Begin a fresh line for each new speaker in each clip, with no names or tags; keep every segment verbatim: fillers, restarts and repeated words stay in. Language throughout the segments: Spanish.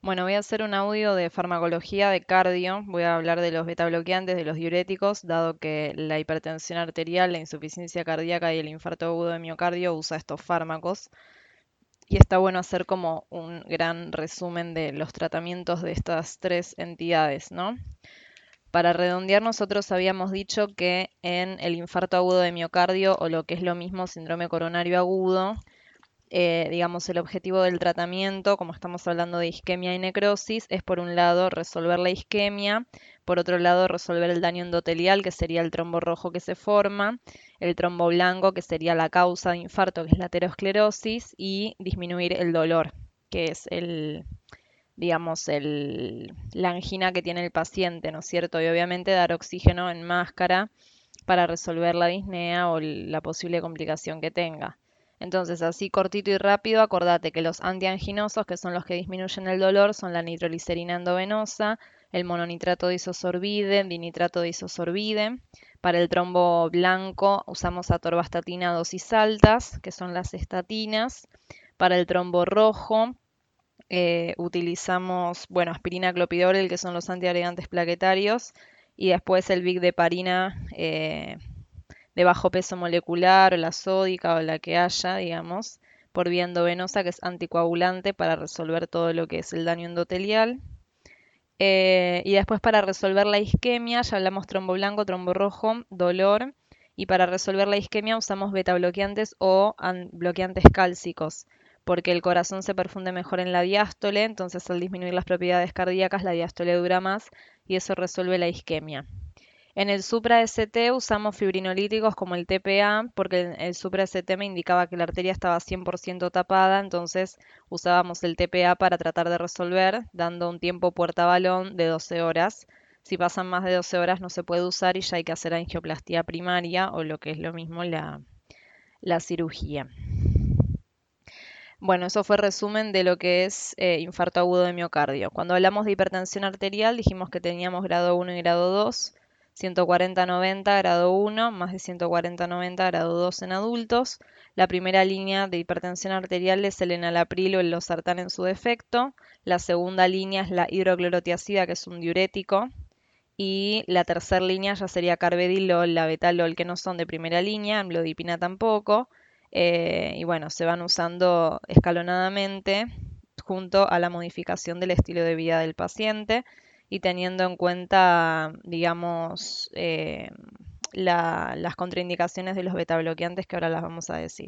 Bueno, voy a hacer un audio de farmacología de cardio. Voy a hablar de los betabloqueantes, de los diuréticos, dado que la hipertensión arterial, la insuficiencia cardíaca y el infarto agudo de miocardio usa estos fármacos. Y está bueno hacer como un gran resumen de los tratamientos de estas tres entidades, ¿no? Para redondear, nosotros habíamos dicho que en el infarto agudo de miocardio, o lo que es lo mismo, síndrome coronario agudo, eh, digamos, el objetivo del tratamiento, como estamos hablando de isquemia y necrosis, es por un lado resolver la isquemia, por otro lado resolver el daño endotelial, que sería el trombo rojo que se forma, el trombo blanco, que sería la causa de infarto, que es la aterosclerosis, y disminuir el dolor, que es el, digamos, el, la angina que tiene el paciente, ¿no es cierto? Y obviamente dar oxígeno en máscara para resolver la disnea o la posible complicación que tenga. Entonces, así cortito y rápido, acordate que los antianginosos, que son los que disminuyen el dolor, son la nitroglicerina endovenosa, el mononitrato de isosorbide, dinitrato de isosorbide. Para el trombo blanco usamos atorvastatina a dosis altas, que son las estatinas. Para el trombo rojo eh, utilizamos, bueno, aspirina, clopidogrel, que son los antiagregantes plaquetarios, y después el Vicdeparina, eh, de bajo peso molecular, o la sódica o la que haya, digamos, por vía endovenosa, que es anticoagulante para resolver todo lo que es el daño endotelial. Eh, y después para resolver la isquemia, ya hablamos trombo blanco, trombo rojo, dolor. Y para resolver la isquemia usamos beta bloqueantes o bloqueantes cálcicos, porque el corazón se perfunde mejor en la diástole, entonces al disminuir las propiedades cardíacas la diástole dura más y eso resuelve la isquemia. En el supra-S T usamos fibrinolíticos como el T P A, porque el, el supra-S T me indicaba que la arteria estaba cien por ciento tapada, entonces usábamos el T P A para tratar de resolver, dando un tiempo puerta balón de doce horas. Si pasan más de doce horas no se puede usar y ya hay que hacer angioplastía primaria o lo que es lo mismo la, la cirugía. Bueno, eso fue resumen de lo que es eh, infarto agudo de miocardio. Cuando hablamos de hipertensión arterial dijimos que teníamos grado uno y grado dos, ciento cuarenta noventa grado uno, más de ciento cuarenta noventa grado dos en adultos. La primera línea de hipertensión arterial es el enalapril o el losartán en su defecto. La segunda línea es la hidroclorotiazida, que es un diurético. Y la tercera línea ya sería carvedilol, la betalol, que no son de primera línea, amlodipina tampoco. Eh, y bueno, se van usando escalonadamente junto a la modificación del estilo de vida del paciente y teniendo en cuenta, digamos, eh, la- las contraindicaciones de los betabloqueantes que ahora las vamos a decir.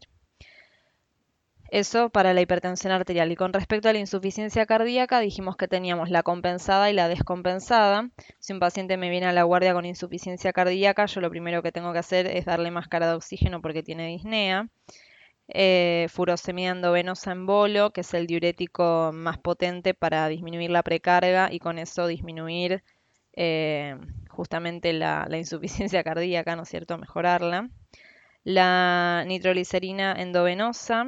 Eso para la hipertensión arterial. Y con respecto a la insuficiencia cardíaca, dijimos que teníamos la compensada y la descompensada. Si un paciente me viene a la guardia con insuficiencia cardíaca, yo lo primero que tengo que hacer es darle máscara de oxígeno porque tiene disnea. Eh, furosemida endovenosa en bolo, que es el diurético más potente para disminuir la precarga y con eso disminuir eh, justamente la, la insuficiencia cardíaca, ¿no es cierto? Mejorarla. La nitroglicerina endovenosa,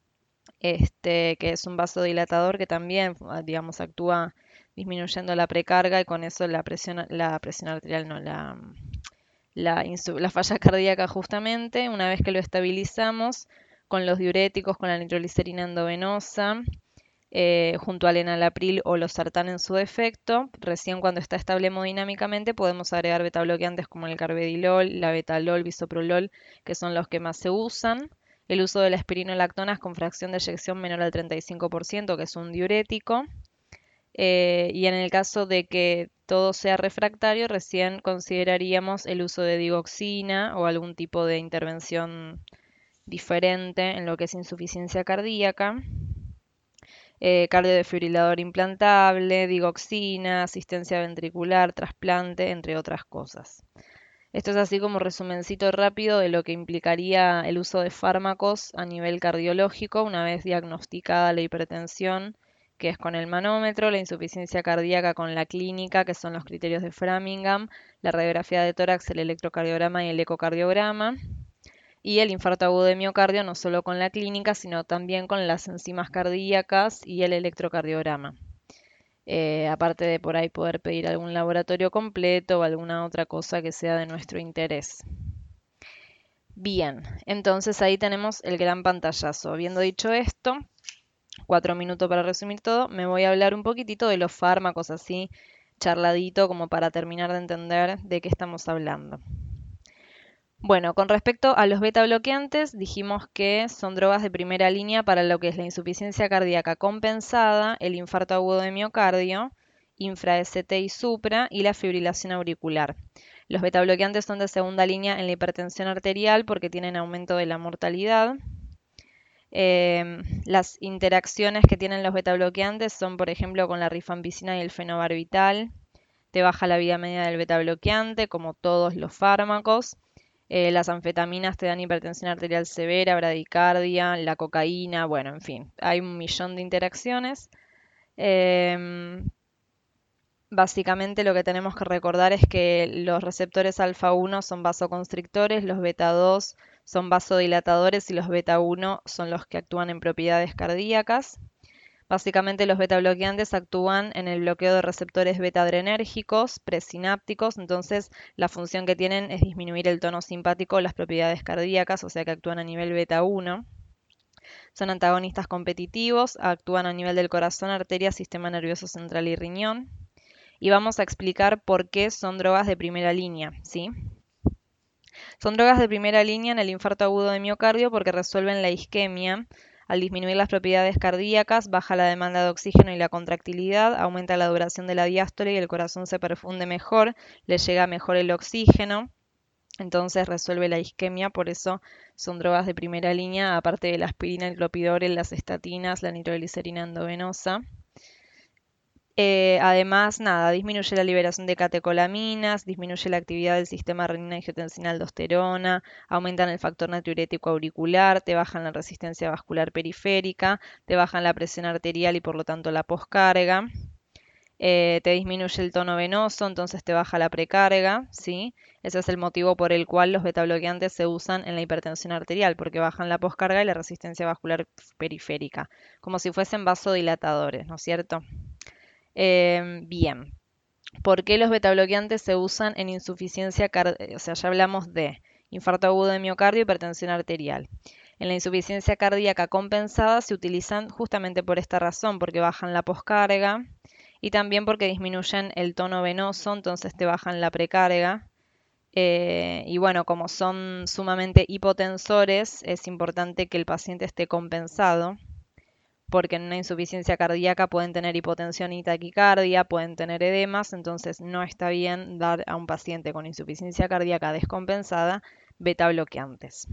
este, que es un vasodilatador que también, ah, digamos, actúa disminuyendo la precarga y con eso la presión, la presión arterial, no, la, la, insu- la falla cardíaca justamente. Una vez que lo estabilizamos con los diuréticos, con la nitroglicerina endovenosa, eh, junto al enalapril o losartán en su defecto, recién cuando está estable hemodinámicamente podemos agregar betabloqueantes como el carvedilol, la betalol, bisoprolol, que son los que más se usan. El uso de la espironolactonas con fracción de eyección menor al treinta y cinco por ciento, que es un diurético. Eh, y en el caso de que todo sea refractario, recién consideraríamos el uso de digoxina o algún tipo de intervención diferente en lo que es insuficiencia cardíaca. Eh, cardiodefibrilador implantable, digoxina, asistencia ventricular, trasplante, entre otras cosas. Esto es así como resumencito rápido de lo que implicaría el uso de fármacos a nivel cardiológico una vez diagnosticada la hipertensión, que es con el manómetro, la insuficiencia cardíaca con la clínica, que son los criterios de Framingham, la radiografía de tórax, el electrocardiograma y el ecocardiograma, y el infarto agudo de miocardio no solo con la clínica, sino también con las enzimas cardíacas y el electrocardiograma. Eh, aparte de por ahí poder pedir algún laboratorio completo o alguna otra cosa que sea de nuestro interés. Bien, entonces ahí tenemos el gran pantallazo. Habiendo dicho esto, cuatro minutos para resumir todo, me voy a hablar un poquitito de los fármacos así, charladito, como para terminar de entender de qué estamos hablando. Bueno, con respecto a los beta bloqueantes, dijimos que son drogas de primera línea para lo que es la insuficiencia cardíaca compensada, el infarto agudo de miocardio, infra-S T y supra y la fibrilación auricular. Los beta bloqueantes son de segunda línea en la hipertensión arterial porque tienen aumento de la mortalidad. Eh, las interacciones que tienen los beta bloqueantes son, por ejemplo, con la rifampicina y el fenobarbital. Te baja la vida media del beta bloqueante, como todos los fármacos. Eh, las anfetaminas te dan hipertensión arterial severa, bradicardia, la cocaína, bueno, en fin, hay un millón de interacciones. Eh, básicamente lo que tenemos que recordar es que los receptores alfa uno son vasoconstrictores, los beta dos son vasodilatadores y los beta uno son los que actúan en propiedades cardíacas. Básicamente los beta bloqueantes actúan en el bloqueo de receptores beta adrenérgicos, presinápticos, entonces la función que tienen es disminuir el tono simpático o las propiedades cardíacas, o sea que actúan a nivel beta uno. Son antagonistas competitivos, actúan a nivel del corazón, arteria, sistema nervioso central y riñón. Y vamos a explicar por qué son drogas de primera línea, ¿sí? Son drogas de primera línea en el infarto agudo de miocardio porque resuelven la isquemia. Al disminuir las propiedades cardíacas, baja la demanda de oxígeno y la contractilidad, aumenta la duración de la diástole y el corazón se perfunde mejor, le llega mejor el oxígeno, entonces resuelve la isquemia, por eso son drogas de primera línea, aparte de la aspirina, el clopidogrel, las estatinas, la nitroglicerina endovenosa. Eh, además, nada, disminuye la liberación de catecolaminas, disminuye la actividad del sistema renina-angiotensina-aldosterona, aumentan el factor natriurético auricular, te bajan la resistencia vascular periférica, te bajan la presión arterial y por lo tanto la poscarga. Eh, te disminuye el tono venoso, entonces te baja la precarga, ¿sí? Ese es el motivo por el cual los betabloqueantes se usan en la hipertensión arterial, porque bajan la poscarga y la resistencia vascular periférica, como si fuesen vasodilatadores, ¿no es cierto? Eh, bien, ¿por qué los betabloqueantes se usan en insuficiencia cardíaca? O sea, ya hablamos de infarto agudo de miocardio y hipertensión arterial. En la insuficiencia cardíaca compensada se utilizan justamente por esta razón, porque bajan la poscarga y también porque disminuyen el tono venoso, entonces te bajan la precarga. Eh, y bueno, como son sumamente hipotensores, es importante que el paciente esté compensado porque en una insuficiencia cardíaca pueden tener hipotensión y taquicardia, pueden tener edemas, entonces no está bien dar a un paciente con insuficiencia cardíaca descompensada beta bloqueantes.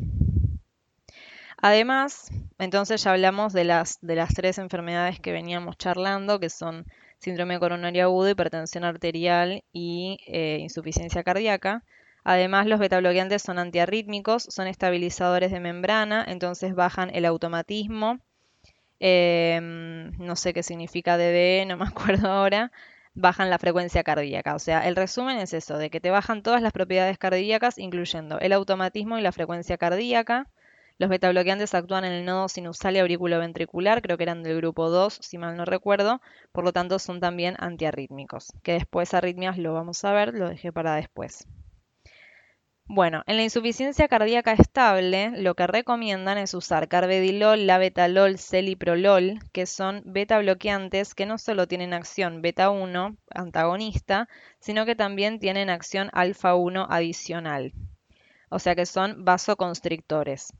Además, entonces ya hablamos de las, de las tres enfermedades que veníamos charlando, que son síndrome coronario agudo, hipertensión arterial y eh, insuficiencia cardíaca. Además, los beta bloqueantes son antiarrítmicos, son estabilizadores de membrana, entonces bajan el automatismo. Eh, no sé qué significa D D E, no me acuerdo ahora, bajan la frecuencia cardíaca. O sea, el resumen es eso, de que te bajan todas las propiedades cardíacas, incluyendo el automatismo y la frecuencia cardíaca. Los betabloqueantes actúan en el nodo sinusal y auriculoventricular, creo que eran del grupo dos, si mal no recuerdo, por lo tanto son también antiarrítmicos, que después arritmias lo vamos a ver, lo dejé para después. Bueno, en la insuficiencia cardíaca estable, lo que recomiendan es usar carvedilol, labetalol, celiprolol, que son beta bloqueantes que no solo tienen acción beta uno antagonista, sino que también tienen acción alfa uno adicional. O sea que son vasoconstrictores.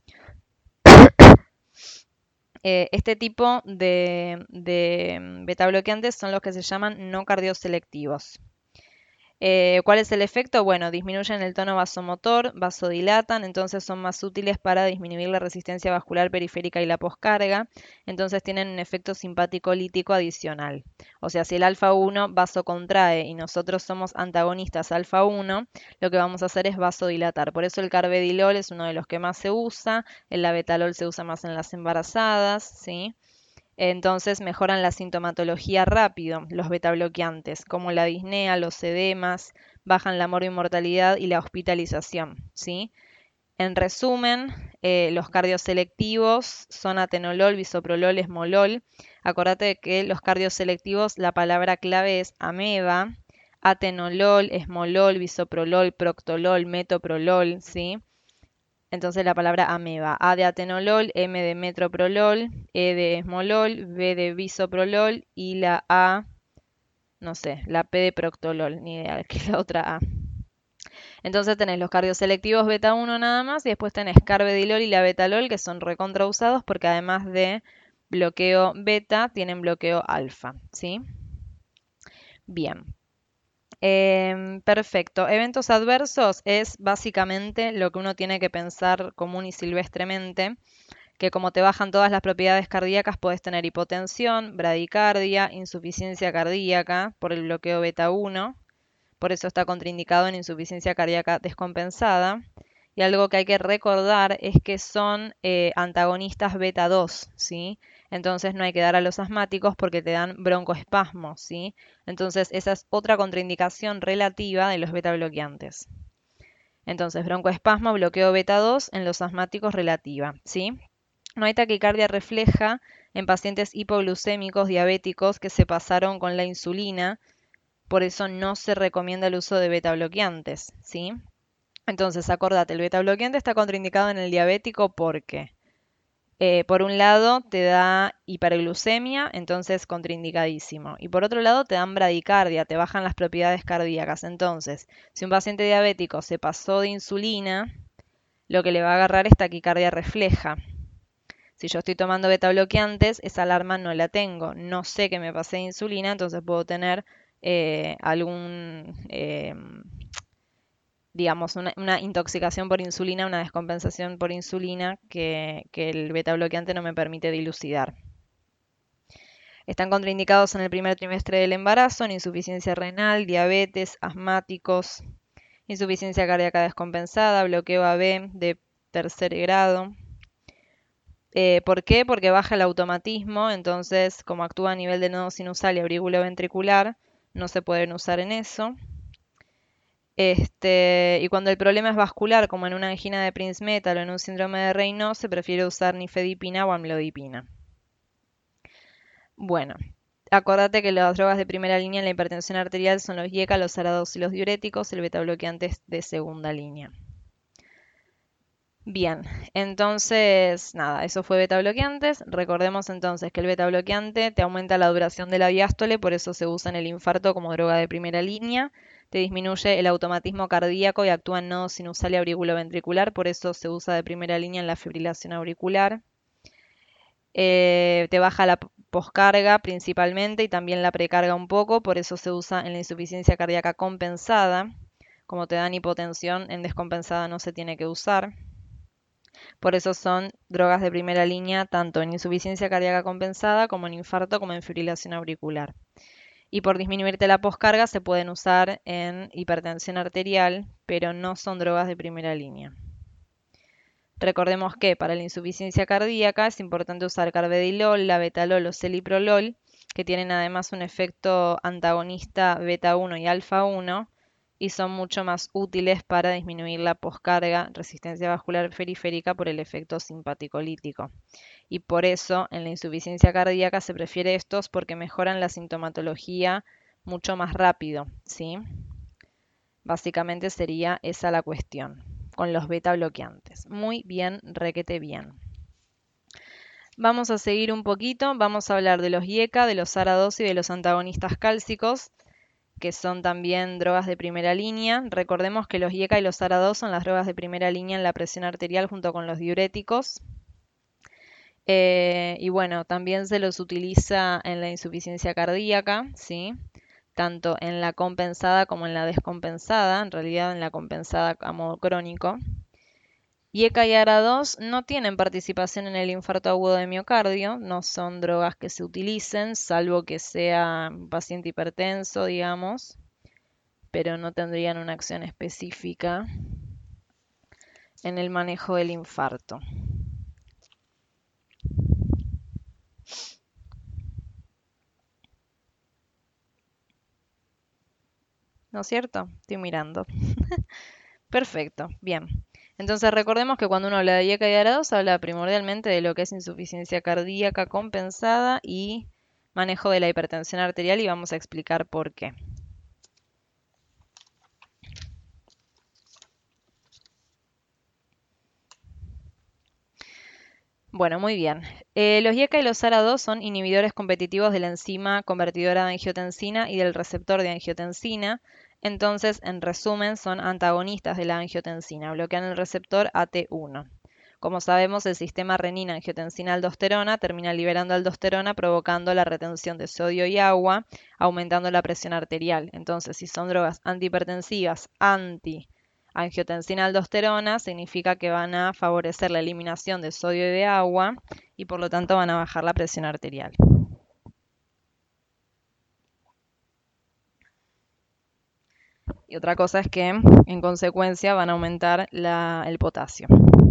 Eh, este tipo de, de beta bloqueantes son los que se llaman no cardioselectivos. Eh, ¿cuál es el efecto? Bueno, disminuyen el tono vasomotor, vasodilatan, entonces son más útiles para disminuir la resistencia vascular periférica y la poscarga, entonces tienen un efecto simpático lítico adicional. O sea, si el alfa uno vasocontrae y nosotros somos antagonistas alfa uno, lo que vamos a hacer es vasodilatar. Por eso el carvedilol es uno de los que más se usa, el labetalol se usa más en las embarazadas, ¿sí? Entonces mejoran la sintomatología rápido, los betabloqueantes, como la disnea, los edemas, bajan la morbimortalidad y la hospitalización, ¿sí? En resumen, eh, los cardioselectivos son atenolol, bisoprolol, esmolol. Acordate de que los cardioselectivos, la palabra clave es ameba, atenolol, esmolol, bisoprolol, proctolol, metoprolol, ¿sí? Entonces la palabra ameba. A de atenolol, M de metoprolol, E de esmolol, B de bisoprolol y la A, no sé, la P de proctolol, ni idea qué es la otra A. Entonces tenés los cardioselectivos beta uno nada más y después tenés carvedilol y la betalol que son recontrausados porque además de bloqueo beta tienen bloqueo alfa, ¿sí? Bien. Em, perfecto. Eventos adversos es básicamente lo que uno tiene que pensar común y silvestremente, que como te bajan todas las propiedades cardíacas, puedes tener hipotensión, bradicardia, insuficiencia cardíaca por el bloqueo beta uno, por eso está contraindicado en insuficiencia cardíaca descompensada. Y algo que hay que recordar es que son eh, antagonistas beta dos, ¿sí? Entonces no hay que dar a los asmáticos porque te dan broncoespasmos, ¿sí? Entonces esa es otra contraindicación relativa de los beta bloqueantes. Entonces, broncoespasmo, bloqueo beta dos en los asmáticos relativa, ¿sí? No hay taquicardia refleja en pacientes hipoglucémicos diabéticos que se pasaron con la insulina, por eso no se recomienda el uso de beta bloqueantes, ¿sí? Entonces, acordate, el beta bloqueante está contraindicado en el diabético porque, eh, por un lado, te da hiperglucemia, entonces contraindicadísimo. Y por otro lado, te dan bradicardia, te bajan las propiedades cardíacas. Entonces, si un paciente diabético se pasó de insulina, lo que le va a agarrar es taquicardia refleja. Si yo estoy tomando beta bloqueantes, esa alarma no la tengo. No sé que me pasé de insulina, entonces puedo tener eh, algún, eh, digamos, una, una intoxicación por insulina, una descompensación por insulina que, que el beta bloqueante no me permite dilucidar. Están contraindicados en el primer trimestre del embarazo, en insuficiencia renal, diabetes, asmáticos, insuficiencia cardíaca descompensada, bloqueo A B de tercer grado. Eh, ¿por qué? Porque baja el automatismo, entonces como actúa a nivel del nodo sinusal y aurículo ventricular, no se pueden usar en eso. Este, y cuando el problema es vascular, como en una angina de Prinzmetal o en un síndrome de Raynaud, se prefiere usar nifedipina o amlodipina. Bueno, acordate que las drogas de primera línea en la hipertensión arterial son los I E C A, los ARA-dos y los diuréticos, el beta bloqueante es de segunda línea. Bien, entonces, nada, eso fue beta bloqueantes. Recordemos entonces que el beta bloqueante te aumenta la duración de la diástole, por eso se usa en el infarto como droga de primera línea. Te disminuye el automatismo cardíaco y actúa en nodo sinusal y auriculoventricular, por eso se usa de primera línea en la fibrilación auricular. Eh, te baja la poscarga principalmente y también la precarga un poco, por eso se usa en la insuficiencia cardíaca compensada. Como te dan hipotensión, en descompensada no se tiene que usar. Por eso son drogas de primera línea tanto en insuficiencia cardíaca compensada como en infarto como en fibrilación auricular. Y por disminuirte la poscarga se pueden usar en hipertensión arterial, pero no son drogas de primera línea. Recordemos que para la insuficiencia cardíaca es importante usar carvedilol, labetalol o celiprolol, que tienen además un efecto antagonista beta uno y alfa uno, y son mucho más útiles para disminuir la poscarga, resistencia vascular periférica por el efecto simpaticolítico. Y por eso en la insuficiencia cardíaca se prefiere estos porque mejoran la sintomatología mucho más rápido, ¿sí? Básicamente sería esa la cuestión con los beta bloqueantes. Muy bien, requete bien. Vamos a seguir un poquito, vamos a hablar de los I E C A, de los ARA dos y de los antagonistas cálcicos, que son también drogas de primera línea. Recordemos que los I E C A y los ARA dos son las drogas de primera línea en la presión arterial junto con los diuréticos. Eh, y bueno, también se los utiliza en la insuficiencia cardíaca, ¿sí? Tanto en la compensada como en la descompensada, en realidad en la compensada a modo crónico. I E C A y ARA dos no tienen participación en el infarto agudo de miocardio, no son drogas que se utilicen, salvo que sea un paciente hipertenso, digamos, pero no tendrían una acción específica en el manejo del infarto. ¿No es cierto? Estoy mirando. Perfecto, bien. Entonces recordemos que cuando uno habla de I E C A y ARA dos habla primordialmente de lo que es insuficiencia cardíaca compensada y manejo de la hipertensión arterial y vamos a explicar por qué. Bueno, muy bien. Eh, los IECA y los ARA dos son inhibidores competitivos de la enzima convertidora de angiotensina y del receptor de angiotensina. Entonces, en resumen, son antagonistas de la angiotensina, bloquean el receptor A T uno. Como sabemos, el sistema renina-angiotensina-aldosterona termina liberando aldosterona, provocando la retención de sodio y agua, aumentando la presión arterial. Entonces, si son drogas antihipertensivas, anti angiotensina-aldosterona, significa que van a favorecer la eliminación de sodio y de agua y por lo tanto van a bajar la presión arterial. Y otra cosa es que en consecuencia van a aumentar la, el potasio.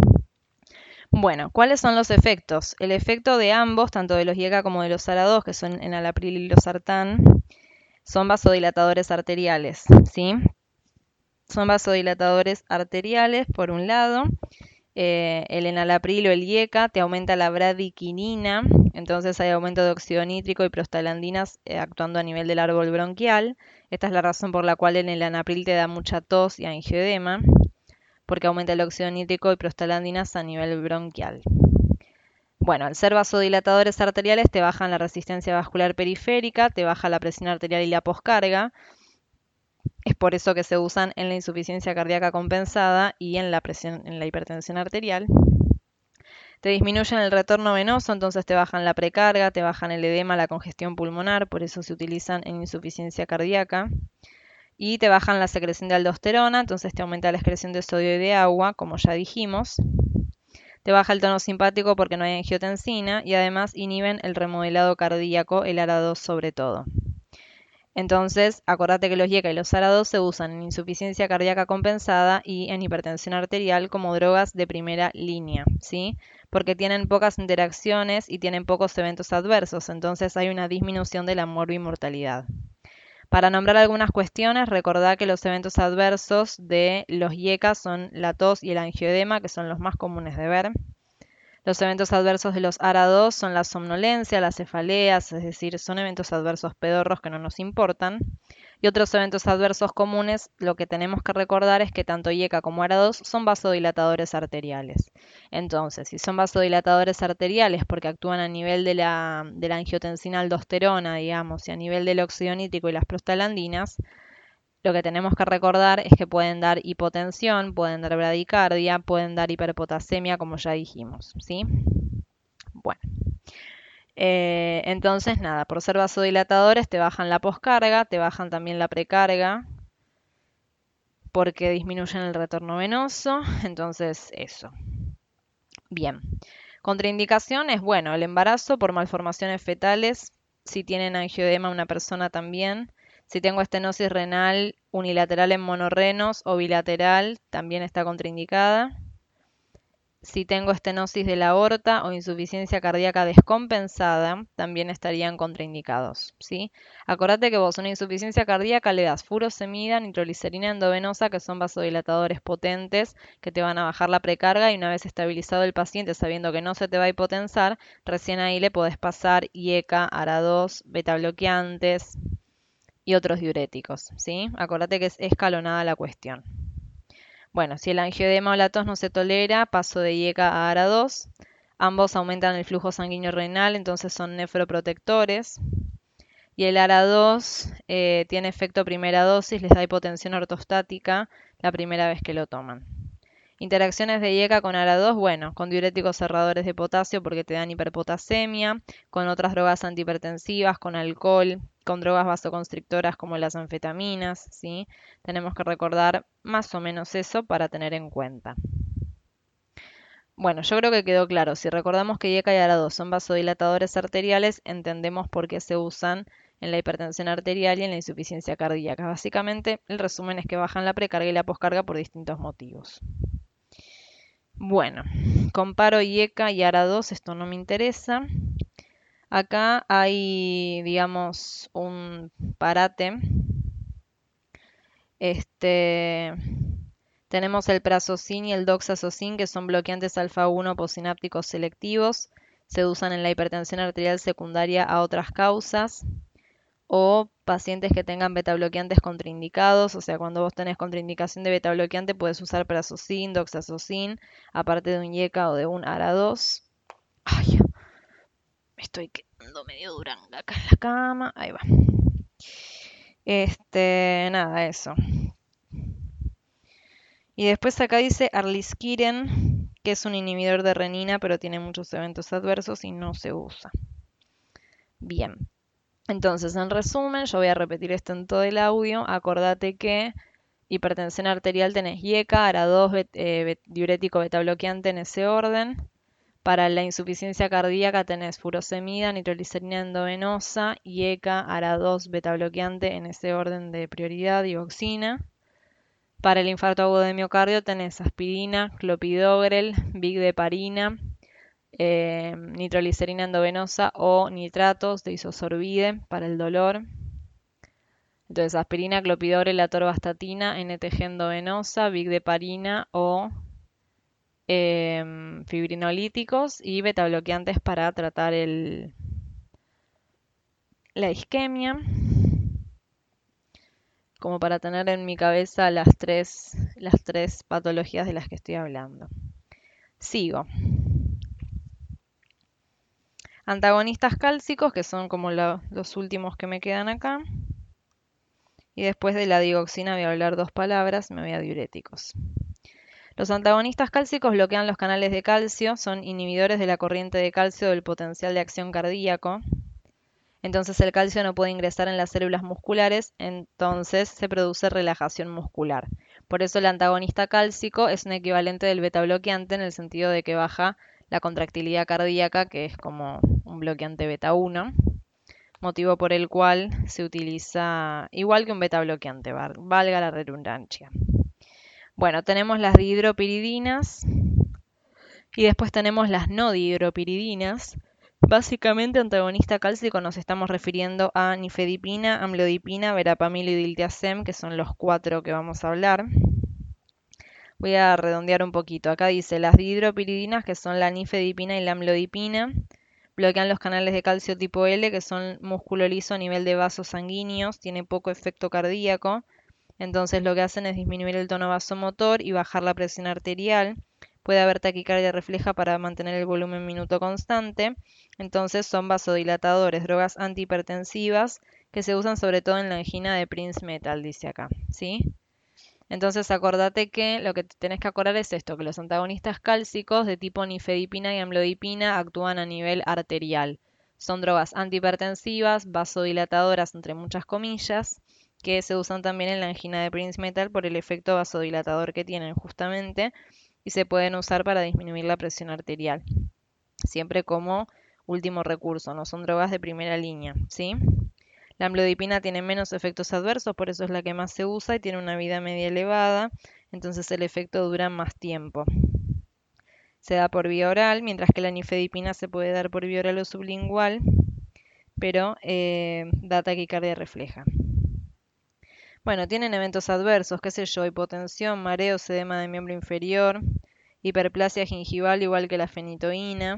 Bueno, ¿cuáles son los efectos? El efecto de ambos, tanto de los IECA como de los ARA dos, que son enalapril y losartán, son vasodilatadores arteriales, ¿sí? Son vasodilatadores arteriales, por un lado. Eh, el enalapril o el IECA te aumenta la bradiquinina, entonces hay aumento de óxido nítrico y prostaglandinas eh, actuando a nivel del árbol bronquial. Esta es la razón por la cual el enalapril te da mucha tos y angioedema, porque aumenta el óxido nítrico y prostaglandinas a nivel bronquial. Bueno, al ser vasodilatadores arteriales te bajan la resistencia vascular periférica, te baja la presión arterial y la poscarga. Es por eso que se usan en la insuficiencia cardíaca compensada y en la, presión, en la hipertensión arterial. Te disminuyen el retorno venoso, entonces te bajan la precarga, te bajan el edema, la congestión pulmonar, por eso se utilizan en insuficiencia cardíaca. Y te bajan la secreción de aldosterona, entonces te aumenta la excreción de sodio y de agua, como ya dijimos. Te baja el tono simpático porque no hay angiotensina y además inhiben el remodelado cardíaco, el ARA dos sobre todo. Entonces, acordate que los IECA y los ARA dos se usan en insuficiencia cardíaca compensada y en hipertensión arterial como drogas de primera línea, ¿sí? Porque tienen pocas interacciones y tienen pocos eventos adversos, entonces hay una disminución de la morbimortalidad. Para nombrar algunas cuestiones, recordá que los eventos adversos de los IECA son la tos y el angioedema, que son los más comunes de ver. Los eventos adversos de los ARA dos son la somnolencia, las cefaleas, es decir, son eventos adversos pedorros que no nos importan. Y otros eventos adversos comunes, lo que tenemos que recordar es que tanto IECA como ARA dos son vasodilatadores arteriales. Entonces, si son vasodilatadores arteriales porque actúan a nivel de la, de la angiotensina-aldosterona, digamos, y a nivel del óxido nítrico y las prostaglandinas, lo que tenemos que recordar es que pueden dar hipotensión, pueden dar bradicardia, pueden dar hiperpotasemia, como ya dijimos, ¿sí? Bueno, eh, entonces nada, por ser vasodilatadores te bajan la poscarga, te bajan también la precarga, porque disminuyen el retorno venoso, entonces eso. Bien, contraindicaciones, bueno, el embarazo por malformaciones fetales, si tienen angioedema una persona también. Si tengo estenosis renal unilateral en monorrenos o bilateral, también está contraindicada. Si tengo estenosis de la aorta o insuficiencia cardíaca descompensada, también estarían contraindicados, ¿sí? Acordate que vos una insuficiencia cardíaca le das furosemida, nitroglicerina endovenosa, que son vasodilatadores potentes que te van a bajar la precarga y una vez estabilizado el paciente, sabiendo que no se te va a hipotensar, recién ahí le podés pasar IECA, ARA dos, beta bloqueantes y otros diuréticos, ¿sí? Acordate que es escalonada la cuestión. Bueno, si el angioedema o la tos no se tolera, paso de IECA a ARA dos. Ambos aumentan el flujo sanguíneo renal, entonces son nefroprotectores. Y el ARA dos eh, tiene efecto primera dosis, les da hipotensión ortostática la primera vez que lo toman. Interacciones de IECA con ARA dos, bueno, con diuréticos cerradores de potasio porque te dan hiperpotasemia, con otras drogas antihipertensivas, con alcohol, con drogas vasoconstrictoras como las anfetaminas, ¿sí? Tenemos que recordar más o menos eso para tener en cuenta. Bueno, yo creo que quedó claro. Si recordamos que IECA y ARA dos son vasodilatadores arteriales, entendemos por qué se usan en la hipertensión arterial y en la insuficiencia cardíaca. Básicamente, el resumen es que bajan la precarga y la poscarga por distintos motivos. Bueno, comparo IECA y ARA dos, esto no me interesa. Acá hay, digamos, un parate. Este, tenemos el prazosin y el doxazosin, que son bloqueantes alfa uno posinápticos selectivos. Se usan en la hipertensión arterial secundaria a otras causas. O pacientes que tengan betabloqueantes contraindicados, o sea, cuando vos tenés contraindicación de betabloqueante puedes usar prazosin, doxazosin, aparte de un IECA o de un ARA dos. Ay, me estoy quedando medio duranga acá en la cama. Ahí va. Este, nada, eso. Y después acá dice Arliskiren, que es un inhibidor de renina, pero tiene muchos eventos adversos y no se usa. Bien. Entonces, en resumen, yo voy a repetir esto en todo el audio. Acordate que hipertensión arterial tenés I E C A, A R A dos, bet- eh, bet- diurético beta bloqueante en ese orden. Para la insuficiencia cardíaca tenés furosemida, nitroglicerina endovenosa, I E C A, A R A dos, beta bloqueante en ese orden de prioridad, dioxina. Para el infarto agudo de miocardio tenés aspirina, clopidogrel, vigdeparina, eh, nitroglicerina endovenosa o nitratos de isosorbide para el dolor. Entonces, aspirina, clopidogrel, atorvastatina, N T G endovenosa, vigdeparina o em, fibrinolíticos y betabloqueantes para tratar el, la isquemia, como para tener en mi cabeza las tres, las tres patologías de las que estoy hablando. Sigo. Antagonistas cálcicos, que son como la- los últimos que me quedan acá. Y después de la digoxina voy a hablar dos palabras, me voy a diuréticos. Los antagonistas cálcicos bloquean los canales de calcio, son inhibidores de la corriente de calcio del potencial de acción cardíaco. Entonces el calcio no puede ingresar en las células musculares, entonces se produce relajación muscular. Por eso el antagonista cálcico es un equivalente del beta bloqueante en el sentido de que baja la contractilidad cardíaca, que es como un bloqueante beta uno, motivo por el cual se utiliza igual que un beta bloqueante, valga la redundancia. Bueno, tenemos las dihidropiridinas y después tenemos las no dihidropiridinas. Básicamente, antagonista cálcico nos estamos refiriendo a nifedipina, amlodipina, verapamil y diltiazem, que son los cuatro que vamos a hablar. Voy a redondear un poquito. Acá dice las dihidropiridinas, que son la nifedipina y la amlodipina, bloquean los canales de calcio tipo L, que son músculo liso a nivel de vasos sanguíneos, tiene poco efecto cardíaco. Entonces lo que hacen es disminuir el tono vasomotor y bajar la presión arterial. Puede haber taquicardia refleja para mantener el volumen minuto constante. Entonces son vasodilatadores, drogas antihipertensivas que se usan sobre todo en la angina de Prince Metal, dice acá, ¿sí? Entonces acordate que lo que tenés que acordar es esto, que los antagonistas cálcicos de tipo nifedipina y amlodipina actúan a nivel arterial. Son drogas antihipertensivas, vasodilatadoras entre muchas comillas, que se usan también en la angina de Prince Metal por el efecto vasodilatador que tienen justamente y se pueden usar para disminuir la presión arterial. Siempre como último recurso, no son drogas de primera línea, ¿sí? La amlodipina tiene menos efectos adversos, por eso es la que más se usa y tiene una vida media elevada, entonces el efecto dura más tiempo. Se da por vía oral, mientras que la nifedipina se puede dar por vía oral o sublingual, pero eh, da taquicardia refleja. Bueno, tienen eventos adversos, qué sé yo, hipotensión, mareos, edema de miembro inferior, hiperplasia gingival igual que la fenitoína,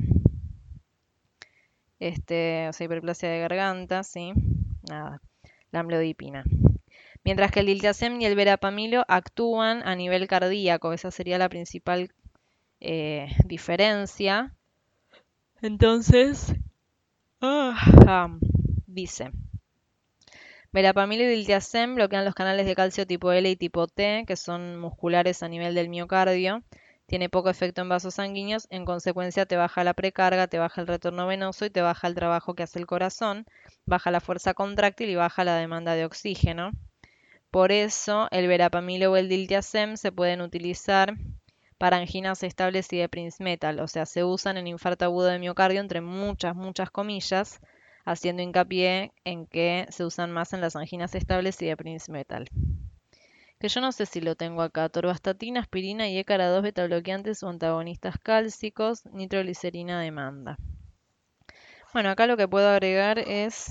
este, o sea, hiperplasia de garganta, ¿sí? Nada, la amlodipina. Mientras que el diltiazem y el verapamilo actúan a nivel cardíaco, esa sería la principal eh, diferencia. Entonces, ah, dice, verapamilo y diltiazem bloquean los canales de calcio tipo L y tipo T, que son musculares a nivel del miocardio. Tiene poco efecto en vasos sanguíneos, en consecuencia te baja la precarga, te baja el retorno venoso y te baja el trabajo que hace el corazón, baja la fuerza contráctil y baja la demanda de oxígeno. Por eso, el verapamilo o el diltiazem se pueden utilizar para anginas estables y de Prince Metal, o sea, se usan en infarto agudo de miocardio entre muchas, muchas comillas, haciendo hincapié en que se usan más en las anginas estables y de Prince Metal. Que yo no sé si lo tengo acá, torvastatina, aspirina y E C A R A dos betabloqueantes o antagonistas cálcicos, nitroglicerina demanda. Bueno, acá lo que puedo agregar es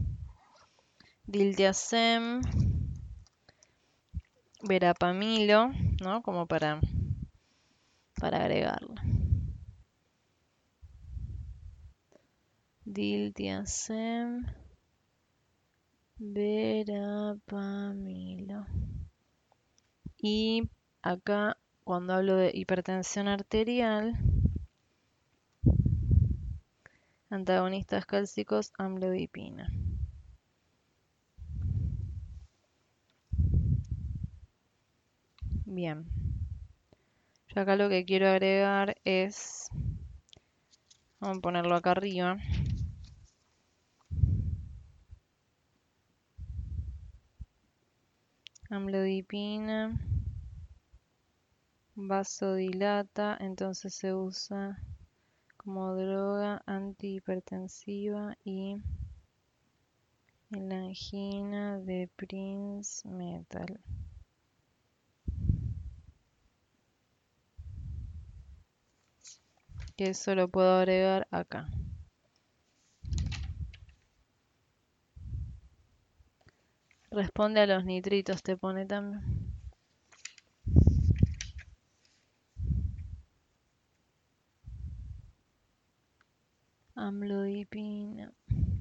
diltiazem, verapamilo, ¿no? Como para, para agregarlo. Diltiazem, verapamilo. Y acá, cuando hablo de hipertensión arterial, Antagonistas cálcicos, amlodipina. Bien. Yo acá lo que quiero agregar es, vamos a ponerlo acá arriba, amlodipina, vasodilata, entonces se usa como droga antihipertensiva y en la angina de Prinzmetal. Que eso lo puedo agregar acá. Responde a los nitritos, te pone también. Amlodipina.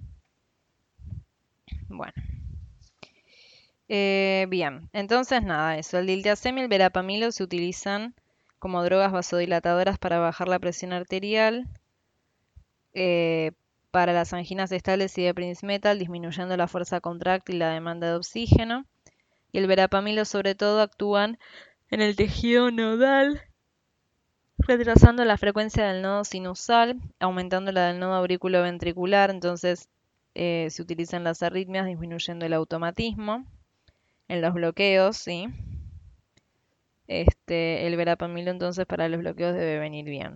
Bueno. Eh, bien, entonces nada, eso. El diltiazem y el verapamilo se utilizan como drogas vasodilatadoras para bajar la presión arterial, eh, para las anginas estables y de Prinzmetal, disminuyendo la fuerza contráctil y la demanda de oxígeno. Y el verapamilo sobre todo actúan en el tejido nodal, retrasando la frecuencia del nodo sinusal, aumentando la del nodo auriculoventricular, entonces eh, se utilizan las arritmias, disminuyendo el automatismo. En los bloqueos, ¿sí? Este, el verapamilo entonces para los bloqueos debe venir bien.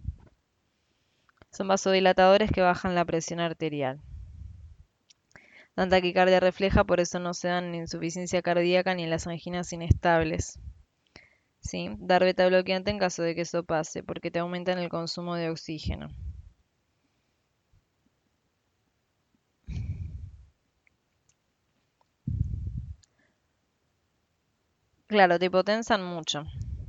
Son vasodilatadores que bajan la presión arterial. Dan taquicardia refleja, por eso no se dan en insuficiencia cardíaca ni en las anginas inestables. ¿Sí? Dar beta bloqueante en caso de que eso pase, porque te aumentan el consumo de oxígeno. Claro, te hipotensan mucho.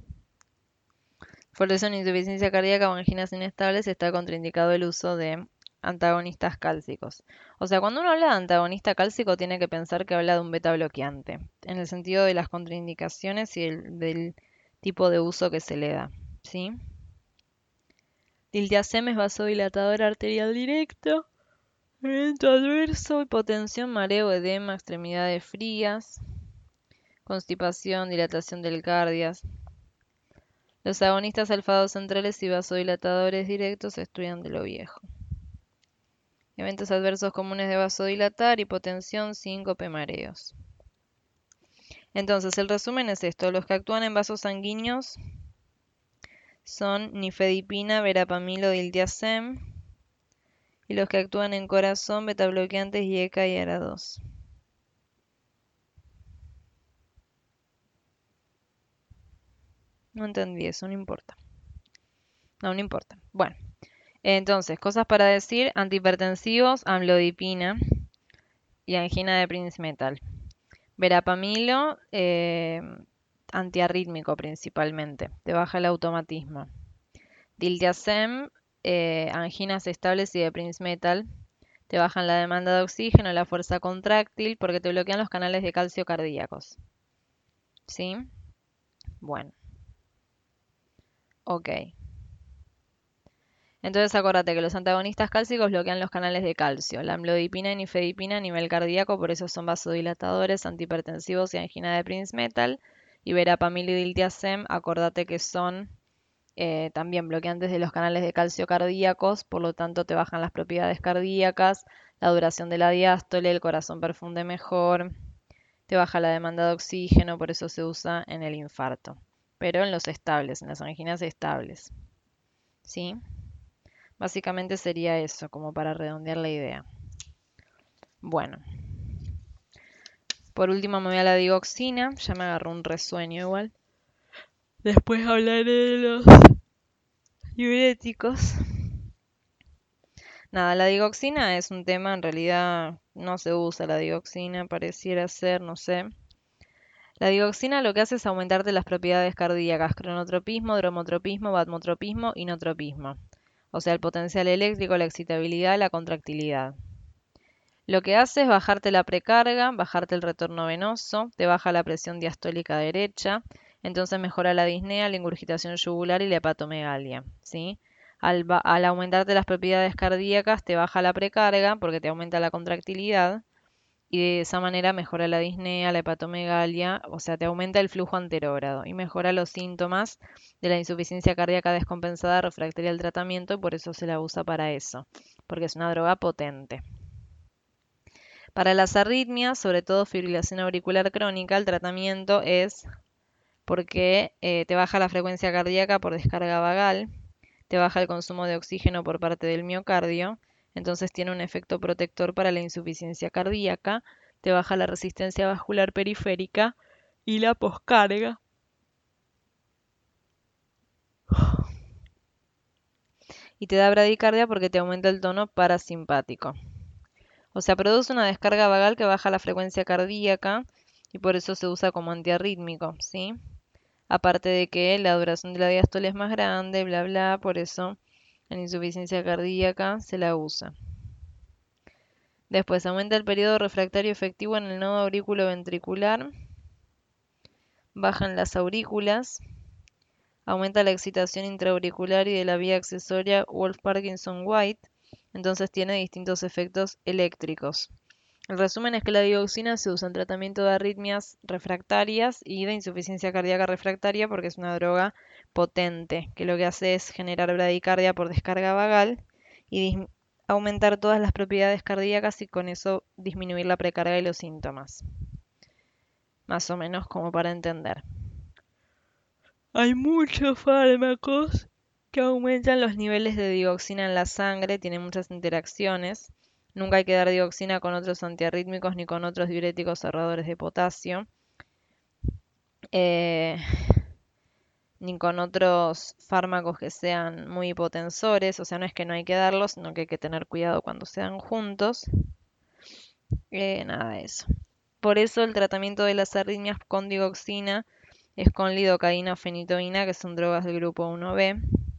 Por eso en insuficiencia cardíaca o anginas inestables está contraindicado el uso de antagonistas cálcicos. O sea, cuando uno habla de antagonista cálcico tiene que pensar que habla de un beta bloqueante, en el sentido de las contraindicaciones y el, del tipo de uso que se le da, ¿sí? Diltiazem es vasodilatador arterial directo, evento adverso, hipotensión, mareo, edema, extremidades frías, constipación, dilatación del cardias. Los agonistas alfa-dos centrales y vasodilatadores directos se estudian de lo viejo. Eventos adversos comunes de vasodilatar, hipotensión, síncope, mareos. Entonces, el resumen es esto. Los que actúan en vasos sanguíneos son nifedipina, verapamilo, diltiazem. Y los que actúan en corazón, betabloqueantes, y E C A y ARA dos. No entendí eso, no importa. No, no importa. Bueno, entonces, cosas para decir. Antihipertensivos, amlodipina y angina de Prinzmetal. Verapamilo, eh, antiarrítmico principalmente, te baja el automatismo. Diltiazem, eh, anginas estables y de Prinzmetal, te bajan la demanda de oxígeno, la fuerza contráctil, porque te bloquean los canales de calcio cardíacos. ¿Sí? Bueno. Ok. Entonces acuérdate que los antagonistas cálcicos bloquean los canales de calcio. La amlodipina y nifedipina a nivel cardíaco, por eso son vasodilatadores, antihipertensivos y angina de Prinzmetal. Y verapamil y diltiazem, acordate que son eh, también bloqueantes de los canales de calcio cardíacos, por lo tanto te bajan las propiedades cardíacas, la duración de la diástole, el corazón perfunde mejor, te baja la demanda de oxígeno, por eso se usa en el infarto. Pero en los estables, en las anginas estables. ¿Sí? Básicamente sería eso, como para redondear la idea. Bueno. Por último me voy a la digoxina. Ya me agarró un resueño igual. Después hablaré de los diuréticos. Nada, la digoxina es un tema, en realidad no se usa la digoxina, pareciera ser, no sé. La digoxina lo que hace es aumentarte las propiedades cardíacas, cronotropismo, dromotropismo, batmotropismo y notropismo. O sea, el potencial eléctrico, la excitabilidad, la contractilidad. Lo que hace es bajarte la precarga, bajarte el retorno venoso, te baja la presión diastólica derecha, entonces mejora la disnea, la ingurgitación yugular y la hepatomegalia, ¿sí? Al, ba- al aumentarte las propiedades cardíacas te baja la precarga porque te aumenta la contractilidad y de esa manera mejora la disnea, la hepatomegalia, o sea, te aumenta el flujo anterógrado y mejora los síntomas de la insuficiencia cardíaca descompensada refractaria al tratamiento y por eso se la usa para eso, porque es una droga potente. Para las arritmias, sobre todo fibrilación auricular crónica, el tratamiento es porque eh, te baja la frecuencia cardíaca por descarga vagal, te baja el consumo de oxígeno por parte del miocardio, entonces tiene un efecto protector para la insuficiencia cardíaca, te baja la resistencia vascular periférica y la poscarga. Y te da bradicardia porque te aumenta el tono parasimpático. O sea, produce una descarga vagal que baja la frecuencia cardíaca y por eso se usa como antiarrítmico, ¿sí? Aparte de que la duración de la diástole es más grande, bla, bla, por eso en insuficiencia cardíaca se la usa. Después aumenta el periodo refractario efectivo en el nodo aurículo-ventricular, bajan las aurículas, aumenta la excitación intraauricular y de la vía accesoria Wolff-Parkinson-White, entonces tiene distintos efectos eléctricos. El resumen es que la digoxina se usa en tratamiento de arritmias refractarias y de insuficiencia cardíaca refractaria porque es una droga potente, que lo que hace es generar bradicardia por descarga vagal y aumentar todas las propiedades cardíacas y con eso disminuir la precarga y los síntomas. Más o menos como para entender. Hay muchos fármacos que aumentan los niveles de digoxina en la sangre, tienen muchas interacciones. Nunca hay que dar digoxina con otros antiarrítmicos ni con otros diuréticos ahorradores de potasio. Eh, ni con otros fármacos que sean muy hipotensores. O sea, no es que no hay que darlos, sino que hay que tener cuidado cuando se dan juntos. Eh, nada de eso. Por eso el tratamiento de las arritmias con digoxina es con lidocaína o fenitoína, que son drogas del grupo uno B,